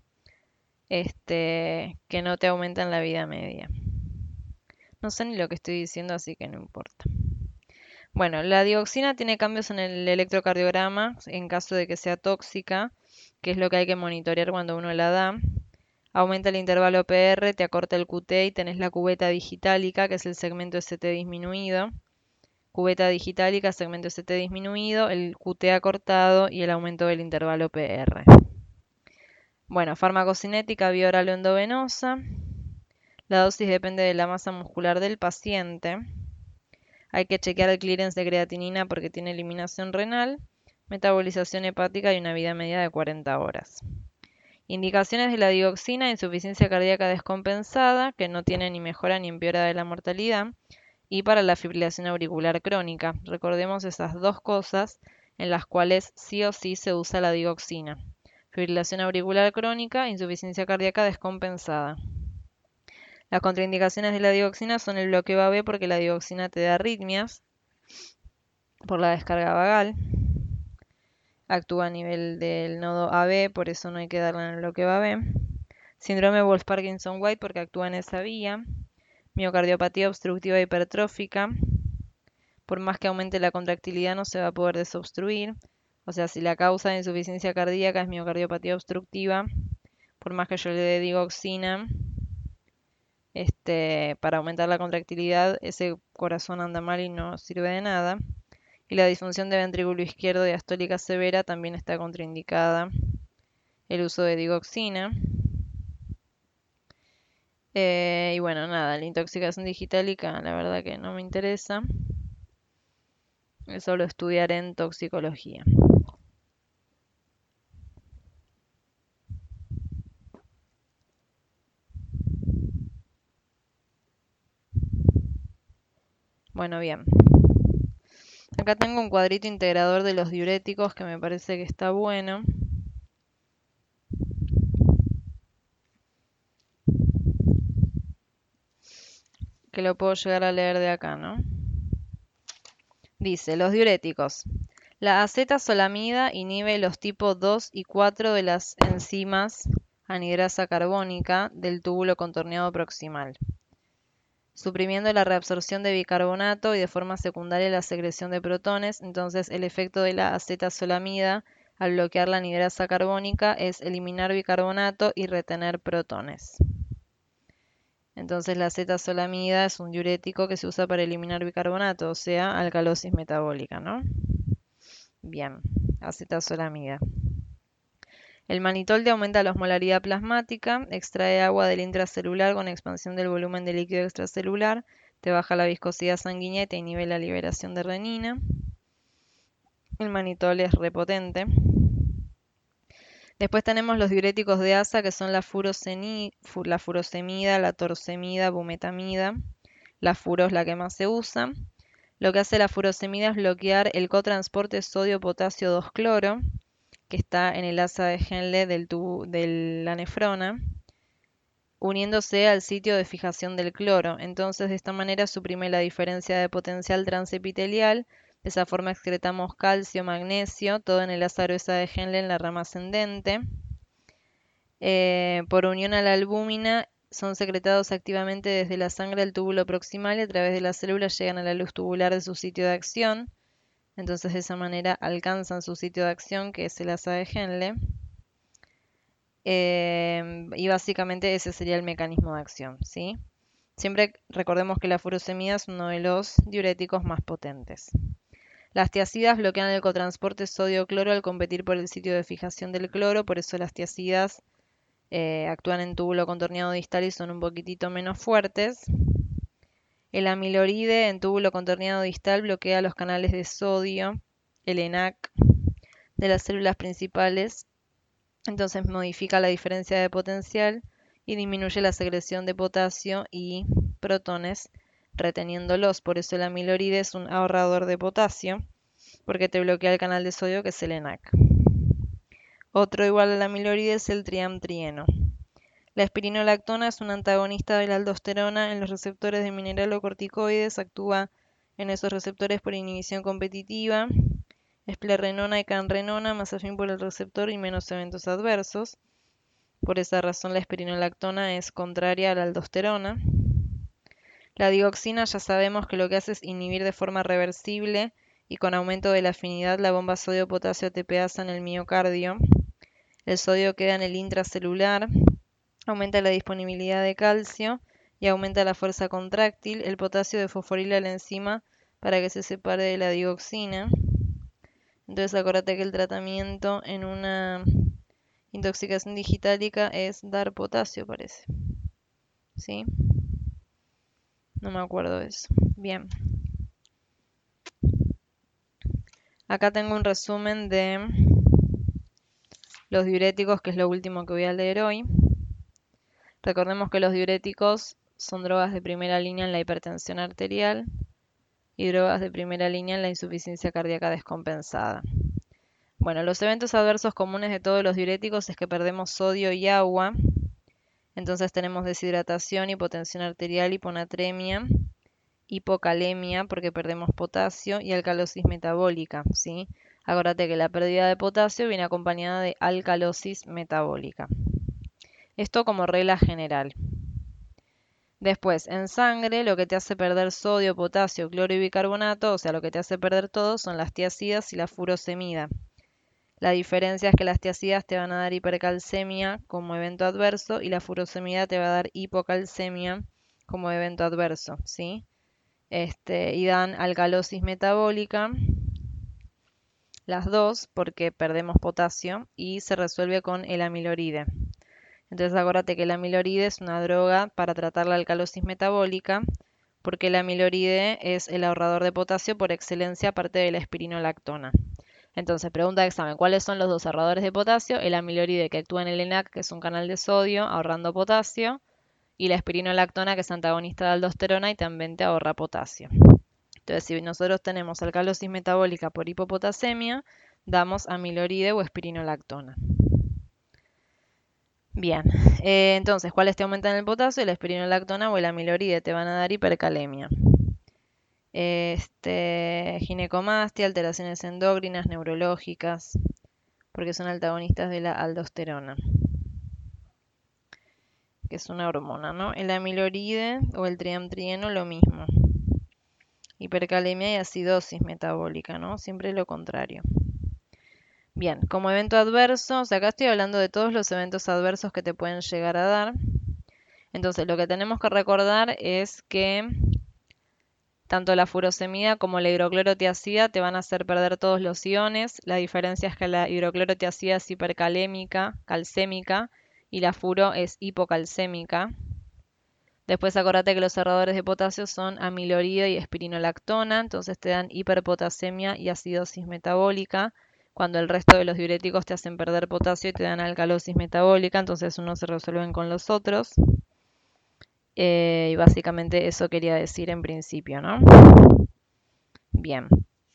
este, que no te aumentan la vida media. No sé ni lo que estoy diciendo, así que no importa. Bueno, la dioxina tiene cambios en el electrocardiograma en caso de que sea tóxica, que es lo que hay que monitorear cuando uno la da. Aumenta el intervalo P R, te acorta el Q T y tenés la cubeta digitálica, que es el segmento S T disminuido. Cubeta digitálica, segmento S T disminuido, el Q T acortado y el aumento del intervalo P R. Bueno, farmacocinética bioral o endovenosa. La dosis depende de la masa muscular del paciente. Hay que chequear el clearance de creatinina porque tiene eliminación renal, metabolización hepática y una vida media de cuarenta horas. Indicaciones de la digoxina: insuficiencia cardíaca descompensada, que no tiene ni mejora ni empeora de la mortalidad, y para la fibrilación auricular crónica. Recordemos esas dos cosas en las cuales sí o sí se usa la digoxina. Fibrilación auricular crónica, insuficiencia cardíaca descompensada. Las contraindicaciones de la digoxina son el bloqueo A B porque la digoxina te da arritmias por la descarga vagal. Actúa a nivel del nodo A B, por eso no hay que darle en el bloqueo A B. Síndrome Wolff-Parkinson-White porque actúa en esa vía. Miocardiopatía obstructiva hipertrófica. Por más que aumente la contractilidad no se va a poder desobstruir. O sea, si la causa de insuficiencia cardíaca es miocardiopatía obstructiva, por más que yo le dé digoxina, este, para aumentar la contractilidad, ese corazón anda mal y no sirve de nada. Y la disfunción de ventrículo izquierdo diastólica severa también está contraindicada el uso de digoxina. Eh, y bueno, nada, la intoxicación digitálica la verdad que no me interesa. Eso lo estudiaré en toxicología. Bueno, bien. Acá tengo un cuadrito integrador de los diuréticos que me parece que está bueno. Que lo puedo llegar a leer de acá, ¿no? Dice, los diuréticos. La acetazolamida inhibe los tipos dos y cuatro de las enzimas anhidrasa carbónica del túbulo contorneado proximal, suprimiendo la reabsorción de bicarbonato y de forma secundaria la secreción de protones. Entonces el efecto de la acetazolamida al bloquear la anidrasa carbónica es eliminar bicarbonato y retener protones. Entonces la acetazolamida es un diurético que se usa para eliminar bicarbonato, o sea, alcalosis metabólica, ¿no? Bien, acetazolamida. El manitol te aumenta la osmolaridad plasmática, extrae agua del intracelular con expansión del volumen de líquido extracelular, te baja la viscosidad sanguínea y te inhibe la liberación de renina. El manitol es repotente. Después tenemos los diuréticos de asa, que son la, furoseni, fu, la furosemida, la torsemida, bumetamida. La furo es la que más se usa. Lo que hace la furosemida es bloquear el cotransporte sodio-potasio dos cloro, que está en el asa de Henle del tubo, de la nefrona, uniéndose al sitio de fijación del cloro. Entonces, de esta manera suprime la diferencia de potencial transepitelial. De esa forma excretamos calcio, magnesio, todo en el asa gruesa de Henle en la rama ascendente. Eh, por unión a la albúmina, son secretados activamente desde la sangre al túbulo proximal y a través de las células llegan a la luz tubular de su sitio de acción. Entonces, de esa manera alcanzan su sitio de acción, que es el asa de Henle. Eh, y básicamente ese sería el mecanismo de acción, ¿sí? Siempre recordemos que la furosemida es uno de los diuréticos más potentes. Las tiacidas bloquean el cotransporte sodio-cloro al competir por el sitio de fijación del cloro, por eso las tiacidas eh, actúan en túbulo contorneado distal y son un poquitito menos fuertes. El amiloride en túbulo contorneado distal bloquea los canales de sodio, el E N A C, de las células principales. Entonces modifica la diferencia de potencial y disminuye la secreción de potasio y protones reteniéndolos. Por eso el amiloride es un ahorrador de potasio, porque te bloquea el canal de sodio, que es el E N A C. Otro igual al amiloride es el triamtrieno. La espironolactona es un antagonista de la aldosterona en los receptores de mineralocorticoides, actúa en esos receptores por inhibición competitiva. Esplerenona y canrenona, más afín por el receptor y menos eventos adversos. Por esa razón la espironolactona es contraria a la aldosterona. La digoxina ya sabemos que lo que hace es inhibir de forma reversible y con aumento de la afinidad la bomba sodio-potasio A T P-asa en el miocardio. El sodio queda en el intracelular, aumenta la disponibilidad de calcio y aumenta la fuerza contráctil. El potasio desfosforila la enzima para que se separe de la digoxina. Entonces acuérdate que el tratamiento en una intoxicación digitálica es dar potasio, parece. ¿Sí? No me acuerdo de eso. Bien. Acá tengo un resumen de los diuréticos, que es lo último que voy a leer hoy. Recordemos que los diuréticos son drogas de primera línea en la hipertensión arterial y drogas de primera línea en la insuficiencia cardíaca descompensada. Bueno, los eventos adversos comunes de todos los diuréticos es que perdemos sodio y agua. Entonces tenemos deshidratación, hipotensión arterial, hiponatremia, hipocalemia porque perdemos potasio y alcalosis metabólica, ¿sí? Acuérdate que la pérdida de potasio viene acompañada de alcalosis metabólica. Esto como regla general. Después, en sangre, lo que te hace perder sodio, potasio, cloro y bicarbonato, o sea, lo que te hace perder todo, son las tiacidas y la furosemida. La diferencia es que las tiacidas te van a dar hipercalcemia como evento adverso y la furosemida te va a dar hipocalcemia como evento adverso, ¿sí? Este, y dan alcalosis metabólica, las dos, porque perdemos potasio, y se resuelve con el amiloride. Entonces acuérdate que el amiloride es una droga para tratar la alcalosis metabólica, porque el amiloride es el ahorrador de potasio por excelencia, aparte de la espironolactona. Entonces, pregunta de examen, ¿cuáles son los dos ahorradores de potasio? El amiloride, que actúa en el E N A C, que es un canal de sodio, ahorrando potasio, y la espironolactona, que es antagonista de aldosterona y también te ahorra potasio. Entonces, si nosotros tenemos alcalosis metabólica por hipopotasemia, damos amiloride o espironolactona. Bien, eh, entonces, ¿cuáles te aumentan el potasio? La espironolactona o el amiloride te van a dar hipercalemia. Este, ginecomastia, alteraciones endócrinas, neurológicas, porque son antagonistas de la aldosterona, que es una hormona, ¿no? El amiloride o el triamtrieno, lo mismo. Hipercalemia y acidosis metabólica, ¿no? Siempre lo contrario. Bien, como evento adverso, o sea, acá estoy hablando de todos los eventos adversos que te pueden llegar a dar. Entonces, lo que tenemos que recordar es que tanto la furosemida como la hidroclorotiazida te van a hacer perder todos los iones. La diferencia es que la hidroclorotiazida es hipercalémica, calcémica, y la furo es hipocalcémica. Después acordate que los cerradores de potasio son amilorida y espirinolactona, entonces te dan hiperpotasemia y acidosis metabólica, cuando el resto de los diuréticos te hacen perder potasio y te dan alcalosis metabólica, entonces unos se resuelven con los otros. Eh, y básicamente eso quería decir en principio, ¿no? Bien.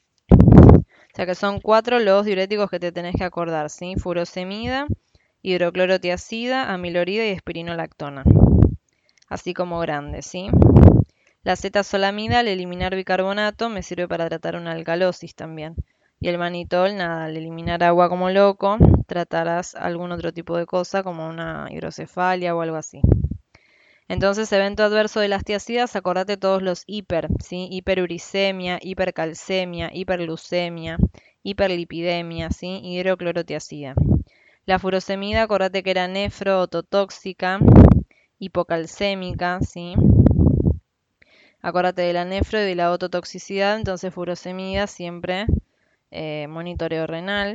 O sea que son cuatro los diuréticos que te tenés que acordar, ¿sí? Furosemida, hidroclorotiazida, amilorida y espirinolactona. Así como grandes, ¿sí? La acetazolamida, al eliminar bicarbonato, me sirve para tratar una alcalosis también. Y el manitol, nada, al eliminar agua como loco, tratarás algún otro tipo de cosa como una hidrocefalia o algo así. Entonces, evento adverso de las tiacidas, acordate todos los hiper, ¿sí? Hiperuricemia, hipercalcemia, hiperglucemia, hiperlipidemia, ¿sí? Hidroclorotiazida. La furosemida, acordate que era nefro, ototóxica, hipocalcémica, ¿sí? Acordate de la nefro y de la ototoxicidad, entonces furosemida siempre eh, monitoreo renal.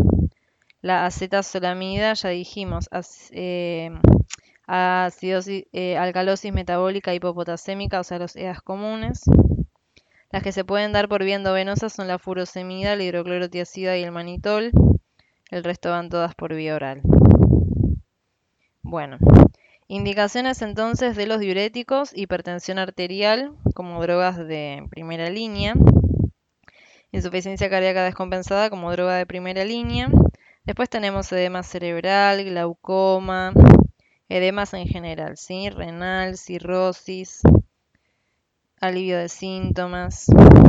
La acetazolamida, ya dijimos, eh, acidosis, eh, alcalosis metabólica hipopotasémica, o sea, los E A S comunes. Las que se pueden dar por vía endovenosa son la furosemida, la hidroclorotiazida y el manitol. El resto van todas por vía oral. Bueno, indicaciones entonces de los diuréticos: hipertensión arterial como drogas de primera línea, insuficiencia cardíaca descompensada como droga de primera línea. Después tenemos edema cerebral, glaucoma, edemas en general, ¿sí? Renal, cirrosis, alivio de síntomas.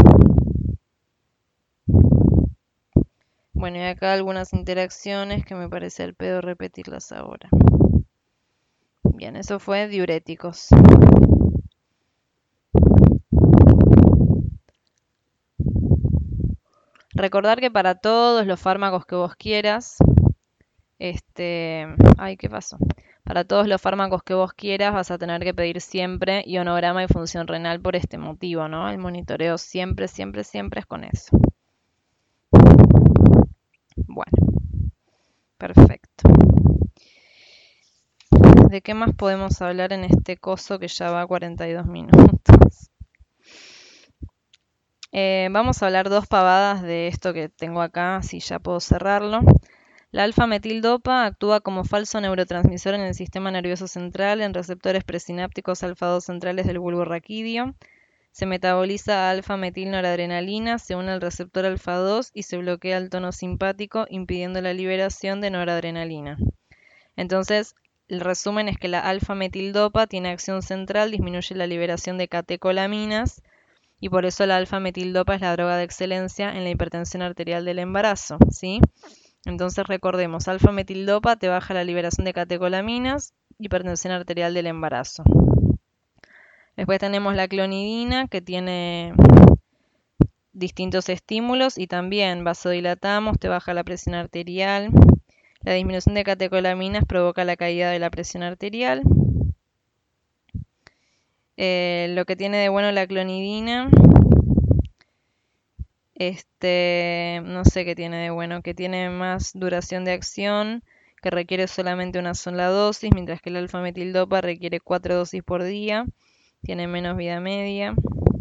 Bueno, y acá algunas interacciones que me parece al pedo repetirlas ahora. Bien, eso fue diuréticos. Recordar que para todos los fármacos que vos quieras, este, ay, ¿qué pasó? Para todos los fármacos que vos quieras vas a tener que pedir siempre ionograma y función renal por este motivo, ¿no? El monitoreo siempre, siempre, siempre es con eso. Bueno, perfecto. ¿De qué más podemos hablar en este coso que ya va a cuarenta y dos minutos? Eh, vamos a hablar dos pavadas de esto que tengo acá, así ya puedo cerrarlo. La alfa-metildopa actúa como falso neurotransmisor en el sistema nervioso central en receptores presinápticos alfa dos centrales del bulbo raquídeo. Se metaboliza a alfa-metilnoradrenalina, se une al receptor alfa dos y se bloquea el tono simpático, impidiendo la liberación de noradrenalina. Entonces, el resumen es que la alfa-metildopa tiene acción central, disminuye la liberación de catecolaminas y por eso la alfa-metildopa es la droga de excelencia en la hipertensión arterial del embarazo, ¿sí? Entonces recordemos, alfa-metildopa te baja la liberación de catecolaminas, hipertensión arterial del embarazo. Después tenemos la clonidina, que tiene distintos estímulos y también vasodilatamos, te baja la presión arterial. La disminución de catecolaminas provoca la caída de la presión arterial. Eh, lo que tiene de bueno la clonidina, este, no sé qué tiene de bueno, que tiene más duración de acción, que requiere solamente una sola dosis, mientras que el alfa-metildopa requiere cuatro dosis por día, tiene menos vida media,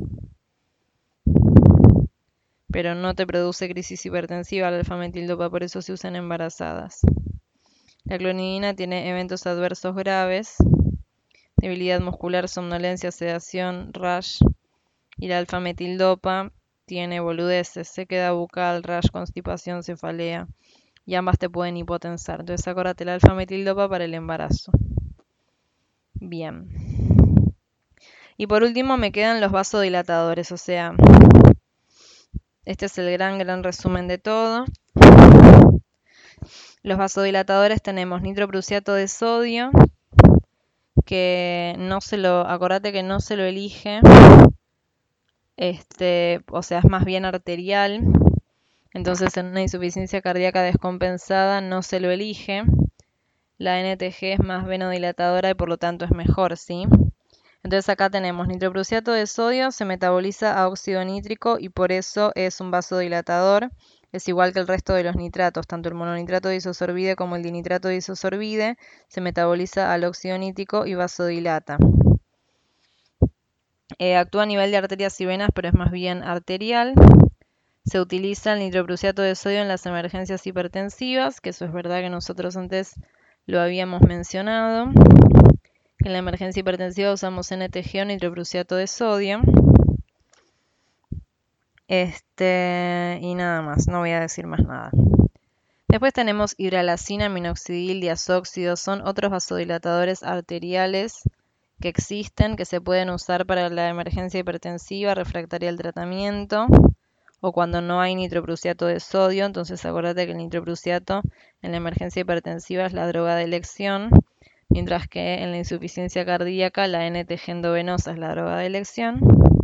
pero no te produce crisis hipertensiva la alfa-metildopa, por eso se usan embarazadas. La clonidina tiene eventos adversos graves, debilidad muscular, somnolencia, sedación, rash, y la alfa-metildopa tiene boludeces, sequedad bucal, rash, constipación, cefalea, y ambas te pueden hipotensar. Entonces acordate la alfa-metildopa para el embarazo. Bien. Y por último me quedan los vasodilatadores, o sea, este es el gran, gran resumen de todo. Los vasodilatadores tenemos nitroprusiato de sodio, que no se lo, acordate que no se lo elige, este, o sea, es más bien arterial. Entonces, en una insuficiencia cardíaca descompensada no se lo elige. La N T G es más venodilatadora y por lo tanto es mejor, ¿sí? Entonces acá tenemos nitroprusiato de sodio, se metaboliza a óxido nítrico y por eso es un vasodilatador. Es igual que el resto de los nitratos, tanto el mononitrato de isosorbide como el dinitrato de isosorbide, se metaboliza al óxido nítrico y vasodilata. Eh, actúa a nivel de arterias y venas, pero es más bien arterial. Se utiliza el nitroprusiato de sodio en las emergencias hipertensivas, que eso es verdad que nosotros antes lo habíamos mencionado. En la emergencia hipertensiva usamos N T G o nitroprusiato de sodio. Este, y nada más, no voy a decir más nada. Después tenemos hidralacina, minoxidil, diazóxido, son otros vasodilatadores arteriales que existen, que se pueden usar para la emergencia hipertensiva refractaria al tratamiento o cuando no hay nitroprusiato de sodio. Entonces acuérdate que el nitroprusiato en la emergencia hipertensiva es la droga de elección, mientras que en la insuficiencia cardíaca la N T G endovenosa es la droga de elección.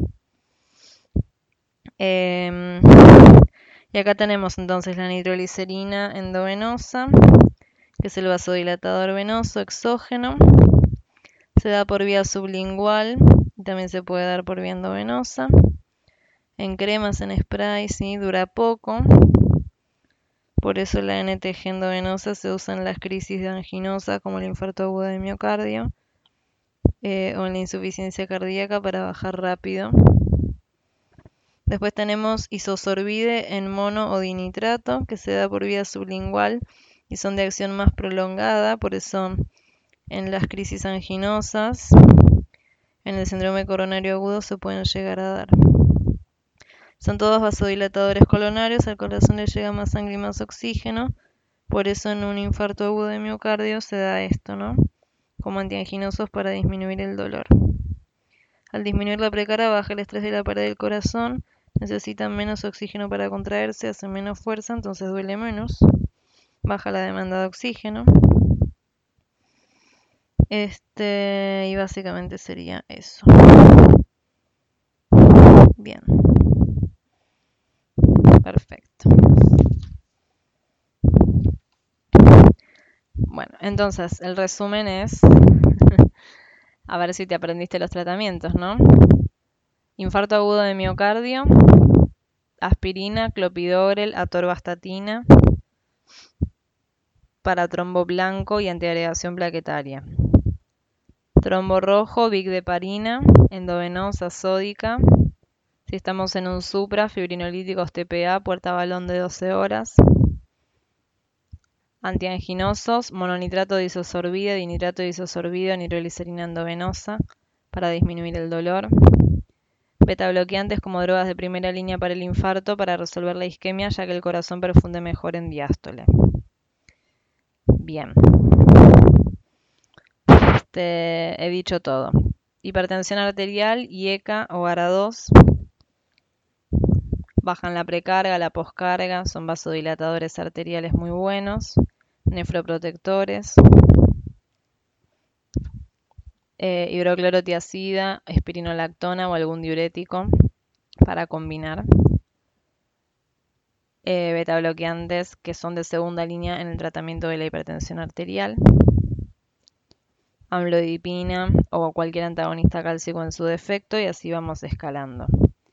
Eh, y acá tenemos entonces la nitroglicerina endovenosa, que es el vasodilatador venoso exógeno. Se da por vía sublingual y también se puede dar por vía endovenosa. En cremas, en spray, sí, dura poco. Por eso la N T G endovenosa se usa en las crisis de anginosa como el infarto agudo de miocardio eh, o en la insuficiencia cardíaca para bajar rápido. Después tenemos isosorbide en mono o dinitrato, que se da por vía sublingual y son de acción más prolongada, por eso en las crisis anginosas, en el síndrome coronario agudo se pueden llegar a dar. Son todos vasodilatadores coronarios, al corazón le llega más sangre y más oxígeno, por eso en un infarto agudo de miocardio se da esto, ¿no? Como antianginosos para disminuir el dolor. Al disminuir la precarga baja el estrés de la pared del corazón, necesitan menos oxígeno para contraerse, hacen menos fuerza, entonces duele menos, baja la demanda de oxígeno. Este, y básicamente sería eso. Bien. Perfecto. Bueno, entonces el resumen es, a ver si te aprendiste los tratamientos, ¿no? Infarto agudo de miocardio, aspirina, clopidogrel, atorvastatina, para trombo blanco y antiagregación plaquetaria. Trombo rojo, vigdeparina, endovenosa sódica. Si estamos en un supra, fibrinolíticos T P A, puerta balón de doce horas. Antianginosos, mononitrato de isosorbide, dinitrato de isosorbide, nitroglicerina endovenosa para disminuir el dolor. Betabloqueantes como drogas de primera línea para el infarto para resolver la isquemia, ya que el corazón perfunde mejor en diástole. Bien. Este, he dicho todo. Hipertensión arterial, I E C A o A R A dos. Bajan la precarga, la poscarga, son vasodilatadores arteriales muy buenos. Nefroprotectores. Eh, hidroclorotiazida, espirinolactona o algún diurético para combinar. Eh, betabloqueantes que son de segunda línea en el tratamiento de la hipertensión arterial. Amlodipina o cualquier antagonista cálcico en su defecto y así vamos escalando.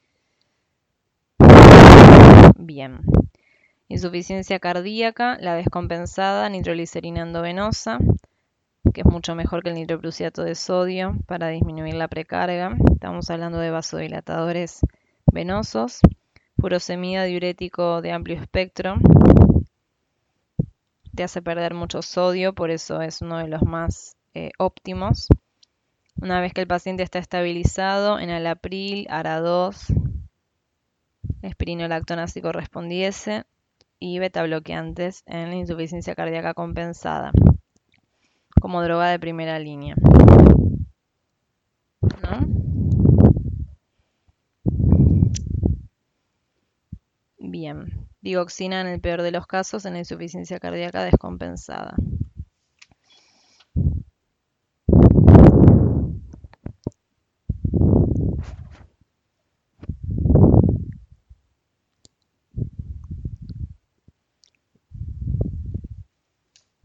Bien. Insuficiencia cardíaca, la descompensada, nitroglicerina endovenosa, que es mucho mejor que el nitroprusiato de sodio para disminuir la precarga. Estamos hablando de vasodilatadores venosos. Furosemida, diurético de amplio espectro. Te hace perder mucho sodio, por eso es uno de los más eh, óptimos. Una vez que el paciente está estabilizado, enalapril, A R A dos, espirinolactona si correspondiese, y betabloqueantes en la insuficiencia cardíaca compensada, como droga de primera línea. ¿No? Bien. Digoxina en el peor de los casos en la insuficiencia cardíaca descompensada.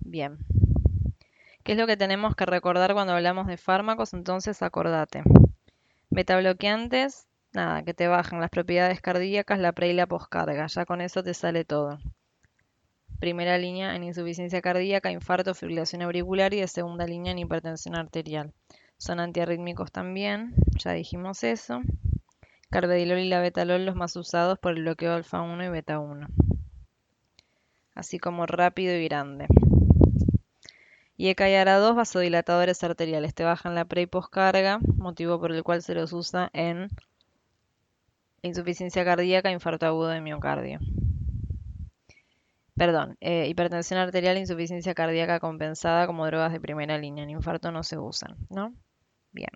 Bien. ¿Qué es lo que tenemos que recordar cuando hablamos de fármacos? Entonces, acordate. Betabloqueantes, nada, que te bajan las propiedades cardíacas, la pre y la poscarga. Ya con eso te sale todo. Primera línea en insuficiencia cardíaca, infarto, fibrilación auricular y de segunda línea en hipertensión arterial. Son antiarrítmicos también, ya dijimos eso. Carvedilol y labetalol los más usados por el bloqueo alfa uno y beta uno. Así como rápido y grande. Y E C A y A R A dos, vasodilatadores arteriales. Te bajan la pre y poscarga, motivo por el cual se los usa en insuficiencia cardíaca, infarto agudo de miocardio. Perdón, eh, hipertensión arterial, insuficiencia cardíaca compensada como drogas de primera línea. En infarto no se usan, ¿no? Bien.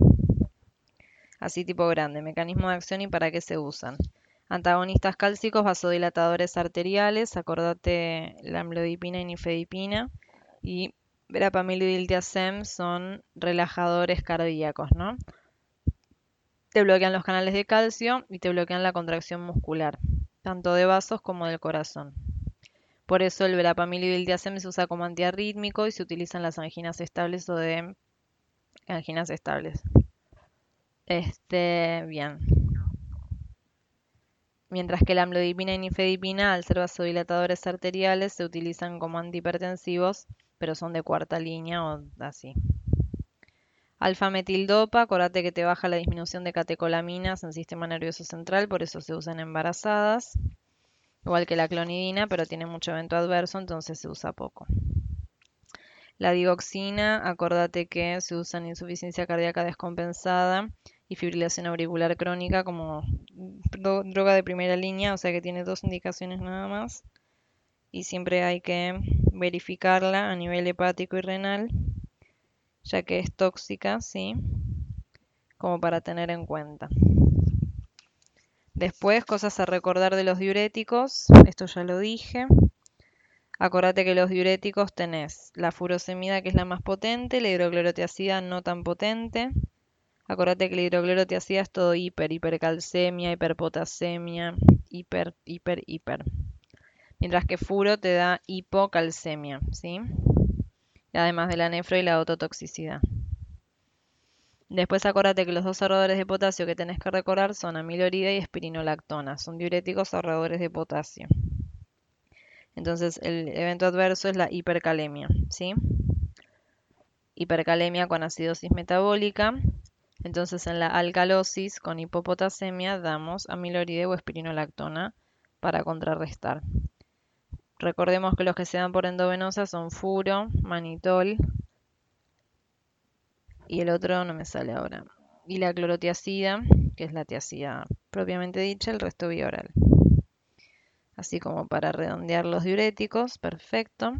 Así tipo grande. Mecanismo de acción y para qué se usan. Antagonistas cálcicos, vasodilatadores arteriales. Acordate la amlodipina y nifedipina. Y verapamil y diltiazem son relajadores cardíacos, ¿no? Te bloquean los canales de calcio y te bloquean la contracción muscular, tanto de vasos como del corazón. Por eso el verapamil y diltiazem se usa como antiarrítmico y se utiliza en las anginas estables o de anginas estables. Este, bien. Mientras que la amlodipina y nifedipina, al ser vasodilatadores arteriales, se utilizan como antihipertensivos, pero son de cuarta línea o así. Alfa-metildopa, acordate que te baja la disminución de catecolaminas en el sistema nervioso central, por eso se usa en embarazadas. Igual que la clonidina, pero tiene mucho evento adverso, entonces se usa poco. La digoxina, acordate que se usa en insuficiencia cardíaca descompensada y fibrilación auricular crónica como dro- droga de primera línea, o sea que tiene dos indicaciones nada más. Y siempre hay que verificarla a nivel hepático y renal, ya que es tóxica, ¿sí? Como para tener en cuenta. Después, cosas a recordar de los diuréticos, esto ya lo dije. Acordate que los diuréticos tenés la furosemida, que es la más potente, la hidroclorotiazida no tan potente. Acordate que la hidroclorotiazida es todo hiper, hipercalcemia, hiperpotasemia, hiper, hiper, hiper. Mientras que furo te da hipocalcemia, ¿sí? Y además de la nefro y la ototoxicidad. Después acordate que los dos ahorradores de potasio que tenés que recordar son amilorida y espirinolactona. Son diuréticos ahorradores de potasio. Entonces el evento adverso es la hipercalemia, ¿sí? Hipercalemia con acidosis metabólica. Entonces en la alcalosis con hipopotasemia damos amiloride o espirinolactona para contrarrestar. Recordemos que los que se dan por endovenosa son furo, manitol y el otro no me sale ahora. Y la clorotiazida, que es la tiazida propiamente dicha, el resto vía oral. Así como para redondear los diuréticos, perfecto.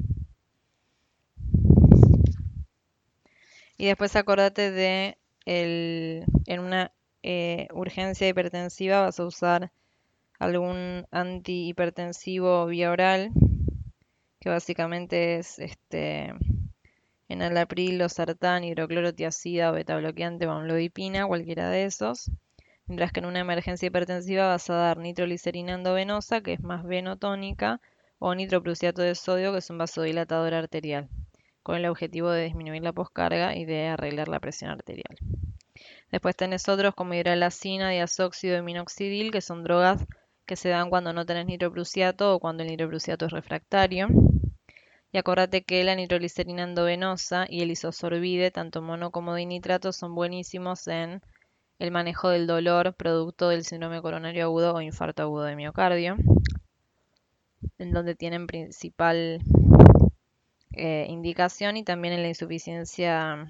Y después acordate de el, en una eh, urgencia hipertensiva vas a usar algún antihipertensivo vía oral, que básicamente es este enalapril, losartán, hidroclorotiazida o betabloqueante o amlodipina, cualquiera de esos. Mientras que en una emergencia hipertensiva vas a dar nitroglicerina endovenosa, que es más venotónica, o nitroprusiato de sodio, que es un vasodilatador arterial, con el objetivo de disminuir la poscarga y de arreglar la presión arterial. Después tenés otros como hidralacina, diazóxido y minoxidil, que son drogas que se dan cuando no tenés nitroprusiato o cuando el nitroprusiato es refractario. Y acordate que la nitroglicerina endovenosa y el isosorbide, tanto mono como dinitrato, son buenísimos en el manejo del dolor producto del síndrome coronario agudo o infarto agudo de miocardio, en donde tienen principal eh, indicación, y también en la insuficiencia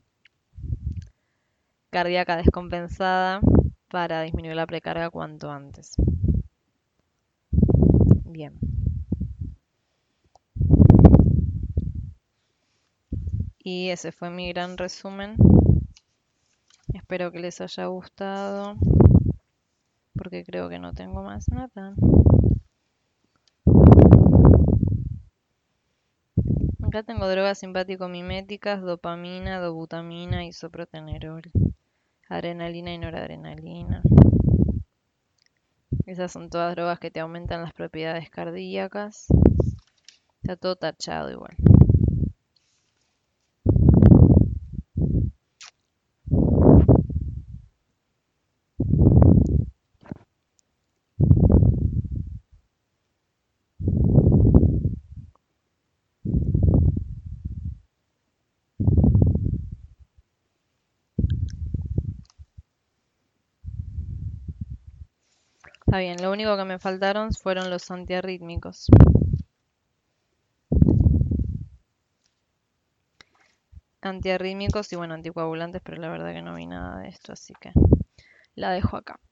cardíaca descompensada para disminuir la precarga cuanto antes. Bien. Y ese fue mi gran resumen. Espero que les haya gustado, porque creo que no tengo más nada. Acá tengo drogas simpático-miméticas, dopamina, dobutamina, isoprotenerol, adrenalina y noradrenalina. Esas son todas drogas que te aumentan las propiedades cardíacas. Está todo tachado igual. Está bien, lo único que me faltaron fueron los antiarrítmicos. Antiarrítmicos y bueno, anticoagulantes, pero la verdad que no vi nada de esto, así que la dejo acá.